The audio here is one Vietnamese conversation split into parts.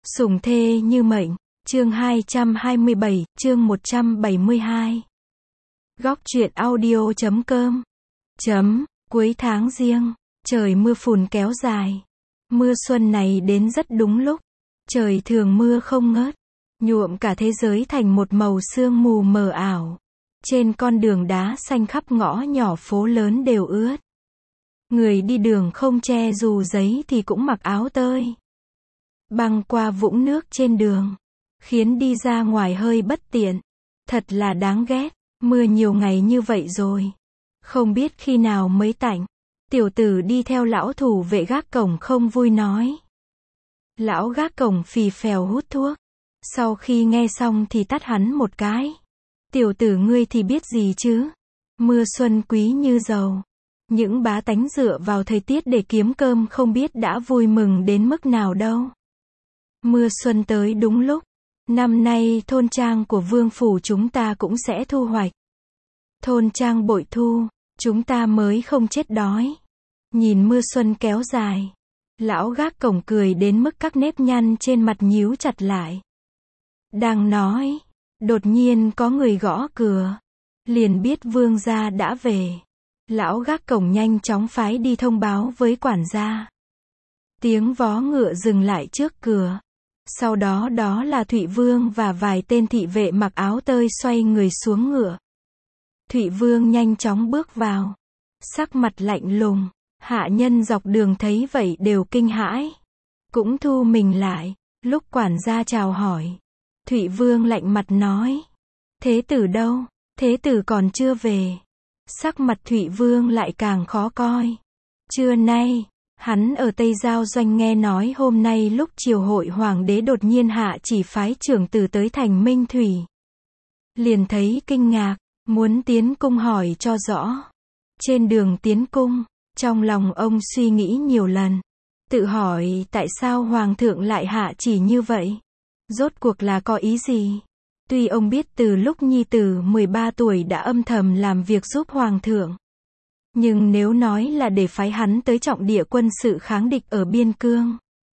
Sủng thê như mệnh, chương 227, chương 172. Góc truyện audio.com. Cuối tháng giêng, trời mưa phùn kéo dài. Mưa xuân này đến rất đúng lúc. Trời thường mưa không ngớt, nhuộm cả thế giới thành một màu sương mù mờ ảo. Trên con đường đá xanh khắp ngõ nhỏ phố lớn đều ướt. Người đi đường không che dù giấy thì cũng mặc áo tơi. Băng qua vũng nước trên đường, khiến đi ra ngoài hơi bất tiện. Thật là đáng ghét, mưa nhiều ngày như vậy rồi. Không biết khi nào mới tạnh. Tiểu tử đi theo lão thủ vệ gác cổng không vui nói. Lão gác cổng phì phèo hút thuốc. Sau khi nghe xong thì tát hắn một cái. Tiểu tử ngươi thì biết gì chứ? Mưa xuân quý như dầu. Những bá tánh dựa vào thời tiết để kiếm cơm không biết đã vui mừng đến mức nào đâu. Mưa xuân tới đúng lúc. Năm nay thôn trang của vương phủ chúng ta cũng sẽ thu hoạch. Thôn trang bội thu, chúng ta mới không chết đói. Nhìn mưa xuân kéo dài. Lão gác cổng cười đến mức các nếp nhăn trên mặt nhíu chặt lại. Đang nói, đột nhiên có người gõ cửa. Liền biết vương gia đã về. Lão gác cổng nhanh chóng phái đi thông báo với quản gia. Tiếng vó ngựa dừng lại trước cửa. Sau đó là Thụy Vương và vài tên thị vệ mặc áo tơi xoay người xuống ngựa. Thụy Vương nhanh chóng bước vào. Sắc mặt lạnh lùng. Hạ nhân dọc đường thấy vậy đều kinh hãi. Cũng thu mình lại. Lúc quản gia chào hỏi, Thụy Vương lạnh mặt nói. Thế tử đâu? Thế tử còn chưa về. Sắc mặt Thụy Vương lại càng khó coi. Trưa nay, hắn ở Tây Giao Doanh nghe nói hôm nay lúc triều hội hoàng đế đột nhiên hạ chỉ phái trưởng tử tới thành Minh Thủy. Liền thấy kinh ngạc, muốn tiến cung hỏi cho rõ. Trên đường tiến cung, trong lòng ông suy nghĩ nhiều lần. Tự hỏi tại sao hoàng thượng lại hạ chỉ như vậy? Rốt cuộc là có ý gì? Tuy ông biết từ lúc nhi tử 13 tuổi đã âm thầm làm việc giúp hoàng thượng. Nhưng nếu nói là để phái hắn tới trọng địa quân sự kháng địch ở biên cương.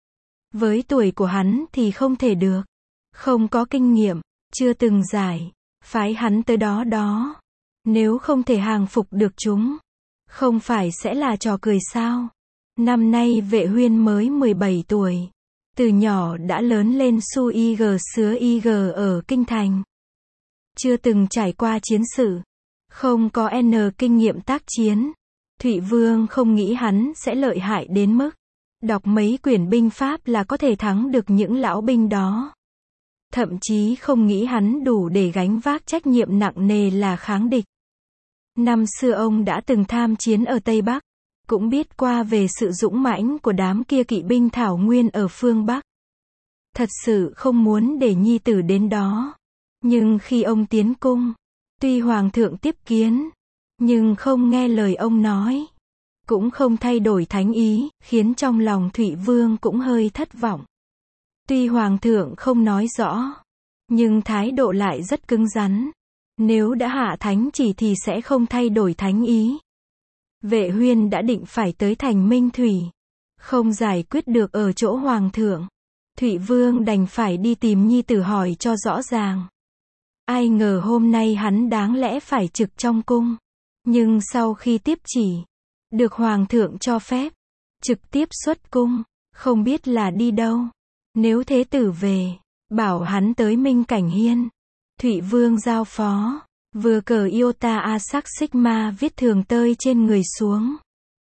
Với tuổi của hắn thì không thể được. Không có kinh nghiệm, chưa từng giải. Phái hắn tới đó. Nếu không thể hàng phục được chúng. Không phải sẽ là trò cười sao? Năm nay Vệ Huyên mới 17 tuổi. Từ nhỏ đã lớn lên su IG sứa IG ở Kinh Thành. Chưa từng trải qua chiến sự. Không có kinh nghiệm tác chiến. Thụy Vương không nghĩ hắn sẽ lợi hại đến mức đọc mấy quyển binh pháp là có thể thắng được những lão binh đó. Thậm chí không nghĩ hắn đủ để gánh vác trách nhiệm nặng nề là kháng địch. Năm xưa ông đã từng tham chiến ở Tây Bắc. Cũng biết qua về sự dũng mãnh của đám kia kỵ binh thảo nguyên ở phương Bắc. Thật sự không muốn để nhi tử đến đó. Nhưng khi ông tiến cung, tuy hoàng thượng tiếp kiến, nhưng không nghe lời ông nói. Cũng không thay đổi thánh ý, khiến trong lòng Thụy Vương cũng hơi thất vọng. Tuy hoàng thượng không nói rõ, nhưng thái độ lại rất cứng rắn. Nếu đã hạ thánh chỉ thì sẽ không thay đổi thánh ý. Vệ Huyên đã định phải tới thành Minh Thủy. Không giải quyết được ở chỗ hoàng thượng. Thụy Vương đành phải đi tìm nhi tử hỏi cho rõ ràng. Ai ngờ hôm nay hắn đáng lẽ phải trực trong cung. Nhưng sau khi tiếp chỉ, được hoàng thượng cho phép, trực tiếp xuất cung, không biết là đi đâu. Nếu thế tử về, bảo hắn tới Minh Cảnh Hiên. Thụy Vương giao phó. Vừa cờ Iota Asac Sigma viết thường tơi trên người xuống.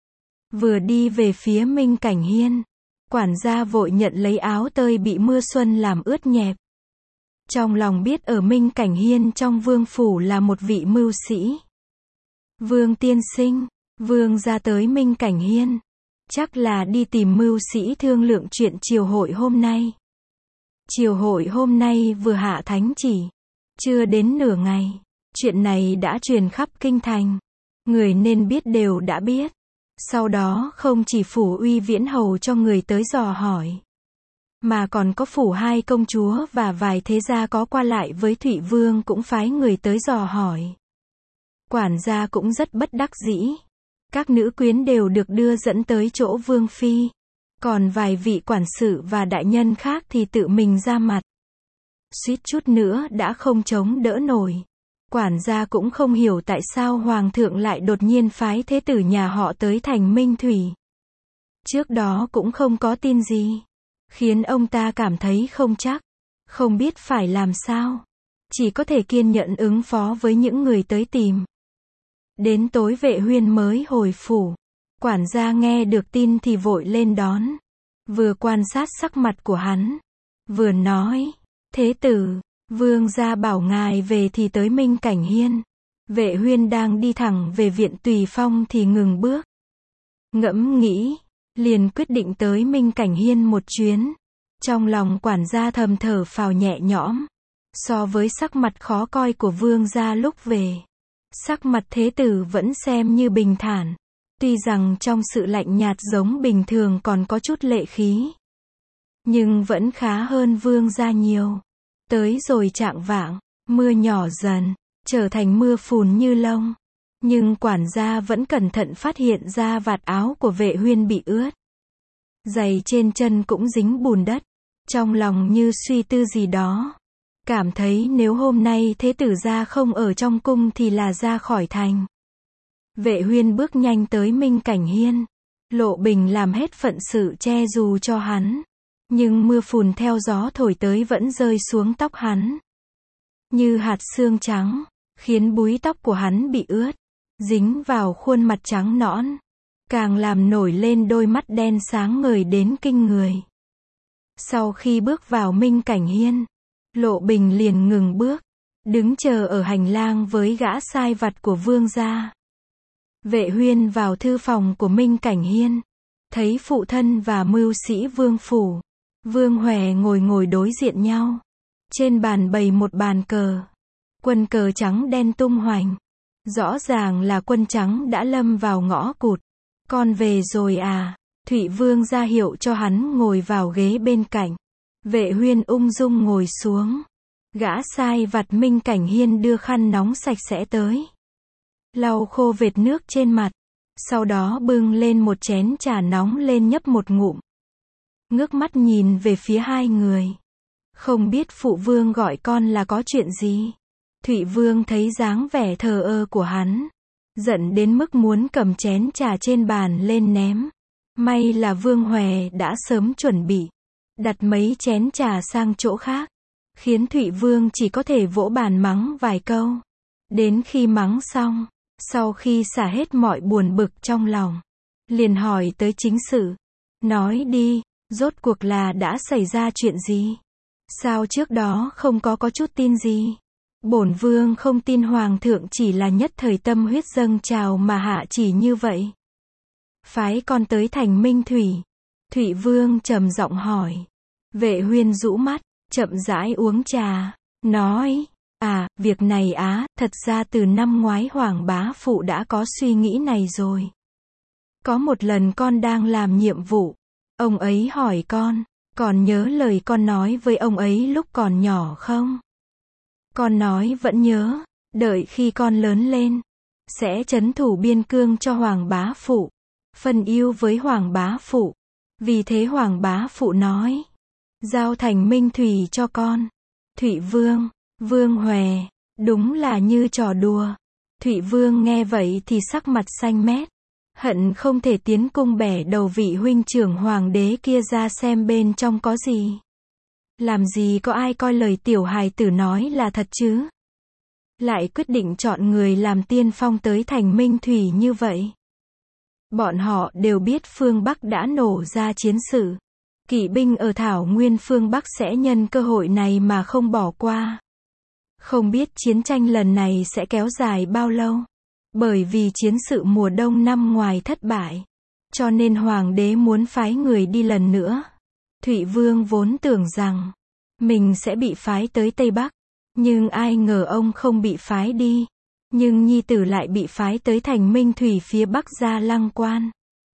Vừa đi về phía Minh Cảnh Hiên. Quản gia vội nhận lấy áo tơi bị mưa xuân làm ướt nhẹp. Trong lòng biết ở Minh Cảnh Hiên trong vương phủ là một vị mưu sĩ. Vương tiên sinh, vương ra tới Minh Cảnh Hiên. Chắc là đi tìm mưu sĩ thương lượng chuyện triều hội hôm nay. Triều hội hôm nay vừa hạ thánh chỉ. Chưa đến nửa ngày. Chuyện này đã truyền khắp kinh thành. Người nên biết đều đã biết. Sau đó không chỉ phủ Uy Viễn hầu cho người tới dò hỏi. Mà còn có phủ hai công chúa và vài thế gia có qua lại với Thụy Vương cũng phái người tới dò hỏi. Quản gia cũng rất bất đắc dĩ. Các nữ quyến đều được đưa dẫn tới chỗ Vương Phi. Còn vài vị quản sự và đại nhân khác thì tự mình ra mặt. Suýt chút nữa đã không chống đỡ nổi. Quản gia cũng không hiểu tại sao hoàng thượng lại đột nhiên phái thế tử nhà họ tới thành Minh Thủy. Trước đó cũng không có tin gì, khiến ông ta cảm thấy không chắc, không biết phải làm sao. Chỉ có thể kiên nhẫn ứng phó với những người tới tìm. Đến tối Vệ Huyên mới hồi phủ. Quản gia nghe được tin thì vội lên đón. Vừa quan sát sắc mặt của hắn, vừa nói, thế tử, vương gia bảo ngài về thì tới Minh Cảnh Hiên. Vệ Huyên đang đi thẳng về viện Tùy Phong thì ngừng bước. Ngẫm nghĩ, liền quyết định tới Minh Cảnh Hiên một chuyến. Trong lòng quản gia thầm thở phào nhẹ nhõm. So với sắc mặt khó coi của vương gia lúc về, sắc mặt thế tử vẫn xem như bình thản. Tuy rằng trong sự lạnh nhạt giống bình thường còn có chút lệ khí, nhưng vẫn khá hơn vương gia nhiều. Tới rồi chạng vạng, mưa nhỏ dần, trở thành mưa phùn như lông. Nhưng quản gia vẫn cẩn thận phát hiện ra vạt áo của Vệ Huyên bị ướt. Giày trên chân cũng dính bùn đất. Trong lòng như suy tư gì đó. Cảm thấy nếu hôm nay thế tử gia không ở trong cung thì là ra khỏi thành. Vệ Huyên bước nhanh tới Minh Cảnh Hiên. Lộ Bình làm hết phận sự che dù cho hắn. Nhưng mưa phùn theo gió thổi tới vẫn rơi xuống tóc hắn. Như hạt sương trắng, khiến búi tóc của hắn bị ướt, dính vào khuôn mặt trắng nõn. Càng làm nổi lên đôi mắt đen sáng ngời đến kinh người. Sau khi bước vào Minh Cảnh Hiên, Lộ Bình liền ngừng bước, đứng chờ ở hành lang với gã sai vặt của vương gia. Vệ Huyên vào thư phòng của Minh Cảnh Hiên, thấy phụ thân và mưu sĩ vương phủ, Vương Hòe ngồi đối diện nhau. Trên bàn bày một bàn cờ, quân cờ trắng đen tung hoành. Rõ ràng là quân trắng đã lâm vào ngõ cụt. Con về rồi à? Thụy Vương ra hiệu cho hắn ngồi vào ghế bên cạnh. Vệ Huyên ung dung ngồi xuống. Gã sai vặt Minh Cảnh Hiên đưa khăn nóng sạch sẽ tới, lau khô vệt nước trên mặt. Sau đó bưng lên một chén trà nóng lên nhấp một ngụm. Ngước mắt nhìn về phía hai người. Không biết phụ vương gọi con là có chuyện gì? Thụy Vương thấy dáng vẻ thờ ơ của hắn, giận đến mức muốn cầm chén trà trên bàn lên ném. May là Vương Hòe đã sớm chuẩn bị, đặt mấy chén trà sang chỗ khác, khiến Thụy Vương chỉ có thể vỗ bàn mắng vài câu. Đến khi mắng xong, sau khi xả hết mọi buồn bực trong lòng, liền hỏi tới chính sự. Nói đi, rốt cuộc là đã xảy ra chuyện gì? Sao trước đó không có chút tin gì? Bổn vương không tin hoàng thượng chỉ là nhất thời tâm huyết dâng trào mà hạ chỉ như vậy. Phái con tới thành Minh Thủy. Thụy Vương trầm giọng hỏi. Vệ Huyên rũ mắt, chậm rãi uống trà, nói, việc này thật ra từ năm ngoái Hoàng bá phụ đã có suy nghĩ này rồi. Có một lần con đang làm nhiệm vụ, ông ấy hỏi con, còn nhớ lời con nói với ông ấy lúc còn nhỏ không? Con nói vẫn nhớ, đợi khi con lớn lên, sẽ trấn thủ biên cương cho Hoàng bá phụ, phân ưu với Hoàng bá phụ. Vì thế Hoàng bá phụ nói, giao thành Minh Thủy cho con. Thụy Vương, Vương Hòe, đúng là như trò đùa. Thụy Vương nghe vậy thì sắc mặt xanh mét, hận không thể tiến cung bẻ đầu vị huynh trưởng hoàng đế kia ra xem bên trong có gì. Làm gì có ai coi lời tiểu hài tử nói là thật chứ? Lại quyết định chọn người làm tiên phong tới thành Minh Thủy như vậy. Bọn họ đều biết phương Bắc đã nổ ra chiến sự. Kỵ binh ở Thảo Nguyên phương Bắc sẽ nhân cơ hội này mà không bỏ qua. Không biết chiến tranh lần này sẽ kéo dài bao lâu. Bởi vì chiến sự mùa đông năm ngoài thất bại, cho nên hoàng đế muốn phái người đi lần nữa. Thụy Vương vốn tưởng rằng mình sẽ bị phái tới Tây Bắc, nhưng ai ngờ ông không bị phái đi, nhưng nhi tử lại bị phái tới thành Minh Thủy phía Bắc Gia Lăng Quan.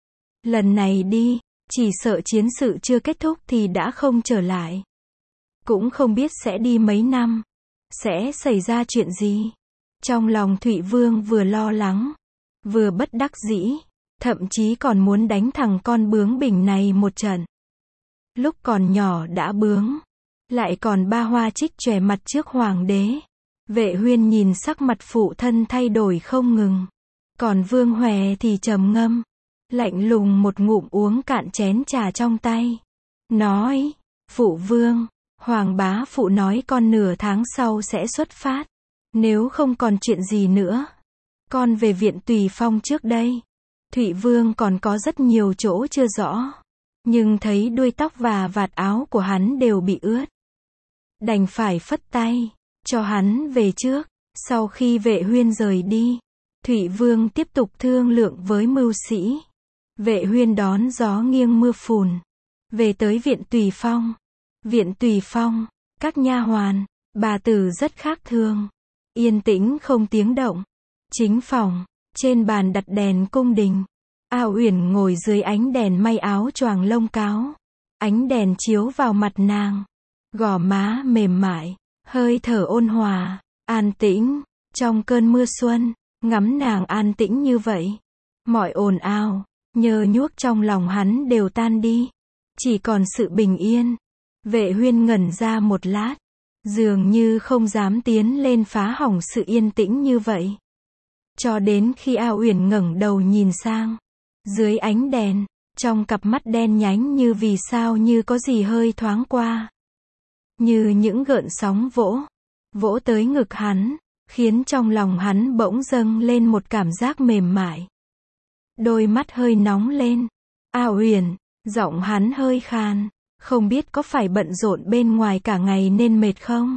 Lần này đi, chỉ sợ chiến sự chưa kết thúc thì đã không trở lại. Cũng không biết sẽ đi mấy năm, sẽ xảy ra chuyện gì. Trong lòng Thụy Vương vừa lo lắng, vừa bất đắc dĩ. thậm chí còn muốn đánh thằng con bướng bỉnh này một trận. Lúc còn nhỏ đã bướng, lại còn ba hoa trích chòe mặt trước hoàng đế. Vệ Huyên nhìn sắc mặt phụ thân thay đổi không ngừng. Còn Vương Hòe thì trầm ngâm, lạnh lùng một ngụm uống cạn chén trà trong tay. Nói, phụ vương, Hoàng bá phụ nói con nửa tháng sau sẽ xuất phát. Nếu không còn chuyện gì nữa, con về viện Tùy Phong trước đây. Thụy Vương còn có rất nhiều chỗ chưa rõ, nhưng thấy đuôi tóc và vạt áo của hắn đều bị ướt. Đành phải phất tay, cho hắn về trước. Sau khi Vệ Huyên rời đi, Thụy Vương tiếp tục thương lượng với mưu sĩ. Vệ Huyên đón gió nghiêng mưa phùn, về tới viện Tùy Phong. Viện Tùy Phong, các nha hoàn, bà tử rất khác thường, yên tĩnh không tiếng động. Chính phòng, trên bàn đặt đèn cung đình. A Uyển ngồi dưới ánh đèn may áo choàng lông cáo. Ánh đèn chiếu vào mặt nàng, gò má mềm mại, hơi thở ôn hòa, an tĩnh. Trong cơn mưa xuân, ngắm nàng an tĩnh như vậy, mọi ồn ào, nhơ nhuốc trong lòng hắn đều tan đi, chỉ còn sự bình yên. Vệ Huyên ngẩn ra một lát, dường như không dám tiến lên phá hỏng sự yên tĩnh như vậy. Cho đến khi A Uyển ngẩng đầu nhìn sang, dưới ánh đèn, trong cặp mắt đen nhánh như vì sao như có gì hơi thoáng qua. Như những gợn sóng vỗ tới ngực hắn, khiến trong lòng hắn bỗng dâng lên một cảm giác mềm mại. Đôi mắt hơi nóng lên. A Uyển, giọng hắn hơi khàn, không biết có phải bận rộn bên ngoài cả ngày nên mệt không?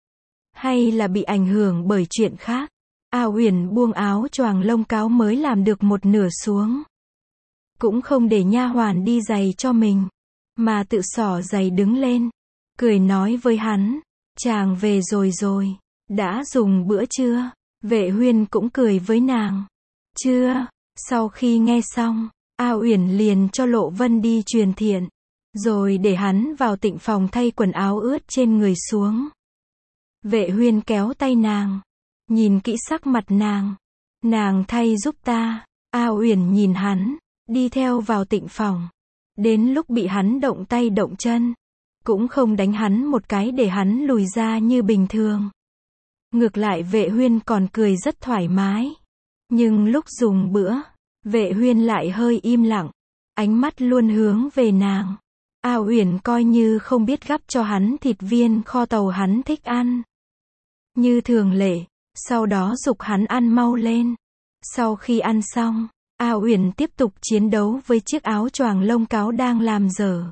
Hay là bị ảnh hưởng bởi chuyện khác? A Uyển buông áo choàng lông cáo mới làm được một nửa xuống. Cũng không để nha hoàn đi giày cho mình, mà tự xỏ giày đứng lên, cười nói với hắn, chàng về rồi, đã dùng bữa chưa? Vệ Huyên cũng cười với nàng. Chưa. Sau khi nghe xong, A Uyển liền cho Lộ Vân đi truyền thiện, rồi để hắn vào tịnh phòng thay quần áo ướt trên người xuống. Vệ Huyên kéo tay nàng, nhìn kỹ sắc mặt nàng. Nàng thay giúp ta. A Uyển nhìn hắn, đi theo vào tịnh phòng. Đến lúc bị hắn động tay động chân, cũng không đánh hắn một cái để hắn lùi ra như bình thường. Ngược lại Vệ Huyên còn cười rất thoải mái. Nhưng lúc dùng bữa, Vệ Huyên lại hơi im lặng, ánh mắt luôn hướng về nàng. A Uyển coi như không biết gắp cho hắn thịt viên kho tàu hắn thích ăn. Như thường lệ, sau đó giục hắn ăn mau lên. Sau khi ăn xong, A Uyển tiếp tục chiến đấu với chiếc áo choàng lông cáo đang làm dở.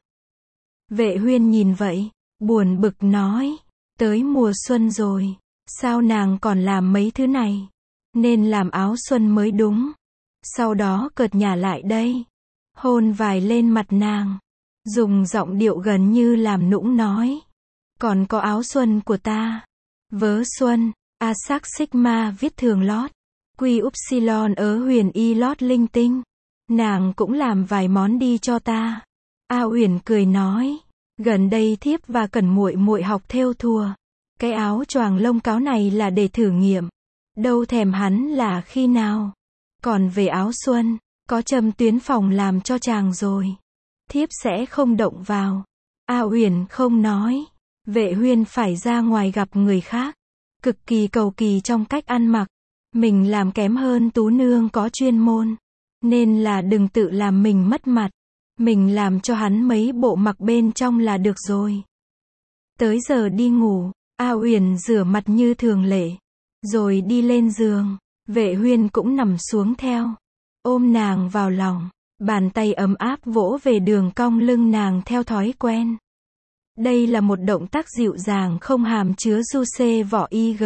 Vệ Huyên nhìn vậy, buồn bực nói, tới mùa xuân rồi, sao nàng còn làm mấy thứ này? Nên làm áo xuân mới đúng. Sau đó cợt nhả lại đây, hôn vài lên mặt nàng, dùng giọng điệu gần như làm nũng nói, còn có áo xuân của ta. Vớ xuân, A sắc sigma viết thường lót, Quy upsilon ớ huyền y lót linh tinh. Nàng cũng làm vài món đi cho ta. A Uyển cười nói, gần đây thiếp và Cẩn muội muội học thêu thùa. Cái áo choàng lông cáo này là để thử nghiệm, đâu thèm hắn là khi nào. Còn về áo xuân, có Trâm Tuyến phòng làm cho chàng rồi, thiếp sẽ không động vào. A Uyển không nói. Vệ Huyên phải ra ngoài gặp người khác, cực kỳ cầu kỳ trong cách ăn mặc. Mình làm kém hơn tú nương có chuyên môn, nên là đừng tự làm mình mất mặt. Mình làm cho hắn mấy bộ mặc bên trong là được rồi. Tới giờ đi ngủ, A Uyển rửa mặt như thường lệ, rồi đi lên giường. Vệ Huyên cũng nằm xuống theo, ôm nàng vào lòng, bàn tay ấm áp vỗ về đường cong lưng nàng theo thói quen. Đây là một động tác dịu dàng không hàm chứa du xê vỏ ig.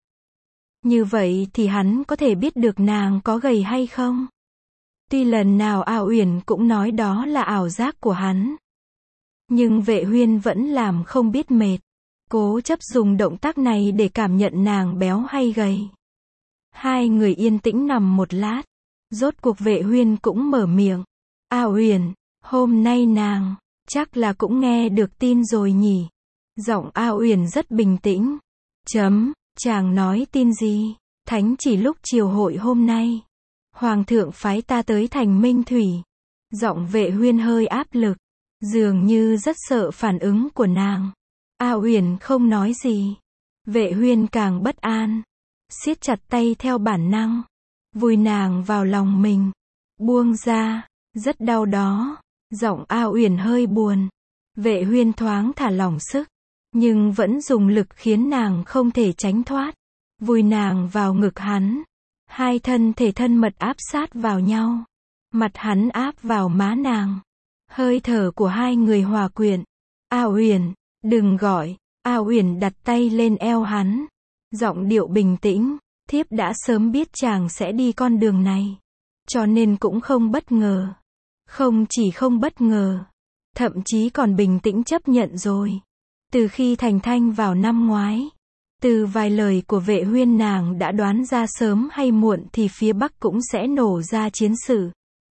Như vậy thì hắn có thể biết được nàng có gầy hay không. Tuy lần nào A Uyển cũng nói đó là ảo giác của hắn, nhưng Vệ Huyên vẫn làm không biết mệt, cố chấp dùng động tác này để cảm nhận nàng béo hay gầy. Hai người yên tĩnh nằm một lát, rốt cuộc Vệ Huyên cũng mở miệng. A Uyển, hôm nay nàng chắc là cũng nghe được tin rồi nhỉ? Giọng A Uyển rất bình tĩnh. Chấm, chàng nói tin gì? Thánh chỉ lúc chiều hội hôm nay, Hoàng thượng phái ta tới thành Minh Thủy. Giọng Vệ Huyên hơi áp lực, dường như rất sợ phản ứng của nàng. A Uyển không nói gì. Vệ Huyên càng bất an, siết chặt tay theo bản năng, vùi nàng vào lòng mình. Buông ra, rất đau đó. Giọng A Uyển hơi buồn. Vệ Huyên thoáng thả lỏng sức, nhưng vẫn dùng lực khiến nàng không thể tránh thoát. Vùi nàng vào ngực hắn. Hai thân thể thân mật áp sát vào nhau. Mặt hắn áp vào má nàng. Hơi thở của hai người hòa quyện. A Uyển, đừng gọi. A Uyển đặt tay lên eo hắn. Giọng điệu bình tĩnh. Thiếp đã sớm biết chàng sẽ đi con đường này. Cho nên cũng không bất ngờ. Không chỉ không bất ngờ, thậm chí còn bình tĩnh chấp nhận rồi. Từ khi thành thanh vào năm ngoái, từ vài lời của Vệ Huyên nàng đã đoán ra sớm hay muộn thì phía Bắc cũng sẽ nổ ra chiến sự.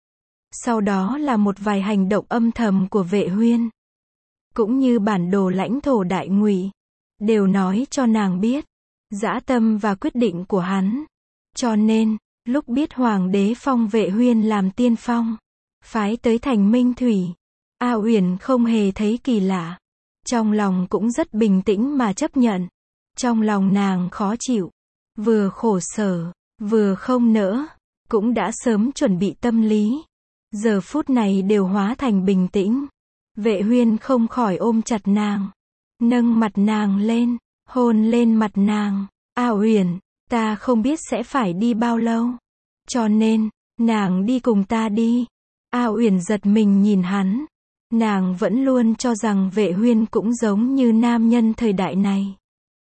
Sau đó là một vài hành động âm thầm của Vệ Huyên, cũng như bản đồ lãnh thổ Đại Ngụy, đều nói cho nàng biết dã tâm và quyết định của hắn. Cho nên, lúc biết Hoàng đế phong Vệ Huyên làm tiên phong, phái tới thành Minh Thủy, A Uyển không hề thấy kỳ lạ. Trong lòng cũng rất bình tĩnh mà chấp nhận. Trong lòng nàng khó chịu, vừa khổ sở, vừa không nỡ, cũng đã sớm chuẩn bị tâm lý. Giờ phút này đều hóa thành bình tĩnh. Vệ Huyên không khỏi ôm chặt nàng, nâng mặt nàng lên, hôn lên mặt nàng. A Uyển, ta không biết sẽ phải đi bao lâu. Cho nên, nàng đi cùng ta đi. A Uyển giật mình nhìn hắn. Nàng vẫn luôn cho rằng Vệ Huyên cũng giống như nam nhân thời đại này.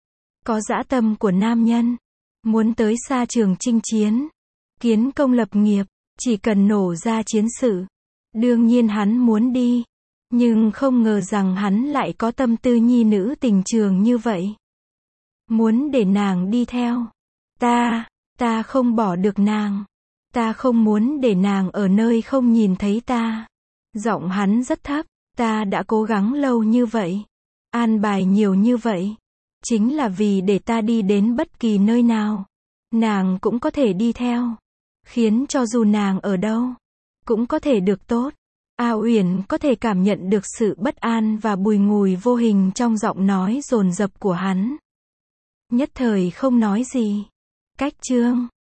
Có dã tâm của nam nhân. Muốn tới xa trường chinh chiến. Kiến công lập nghiệp. Chỉ cần nổ ra chiến sự. Đương nhiên hắn muốn đi. Nhưng không ngờ rằng hắn lại có tâm tư nhi nữ tình trường như vậy. Muốn để nàng đi theo. Ta không bỏ được nàng. Ta không muốn để nàng ở nơi không nhìn thấy ta. Giọng hắn rất thấp. Ta đã cố gắng lâu như vậy. An bài nhiều như vậy. Chính là vì để ta đi đến bất kỳ nơi nào. Nàng cũng có thể đi theo. Khiến cho dù nàng ở đâu, cũng có thể được tốt. A Uyển có thể cảm nhận được sự bất an và bùi ngùi vô hình trong giọng nói dồn dập của hắn. Nhất thời không nói gì. Cách chương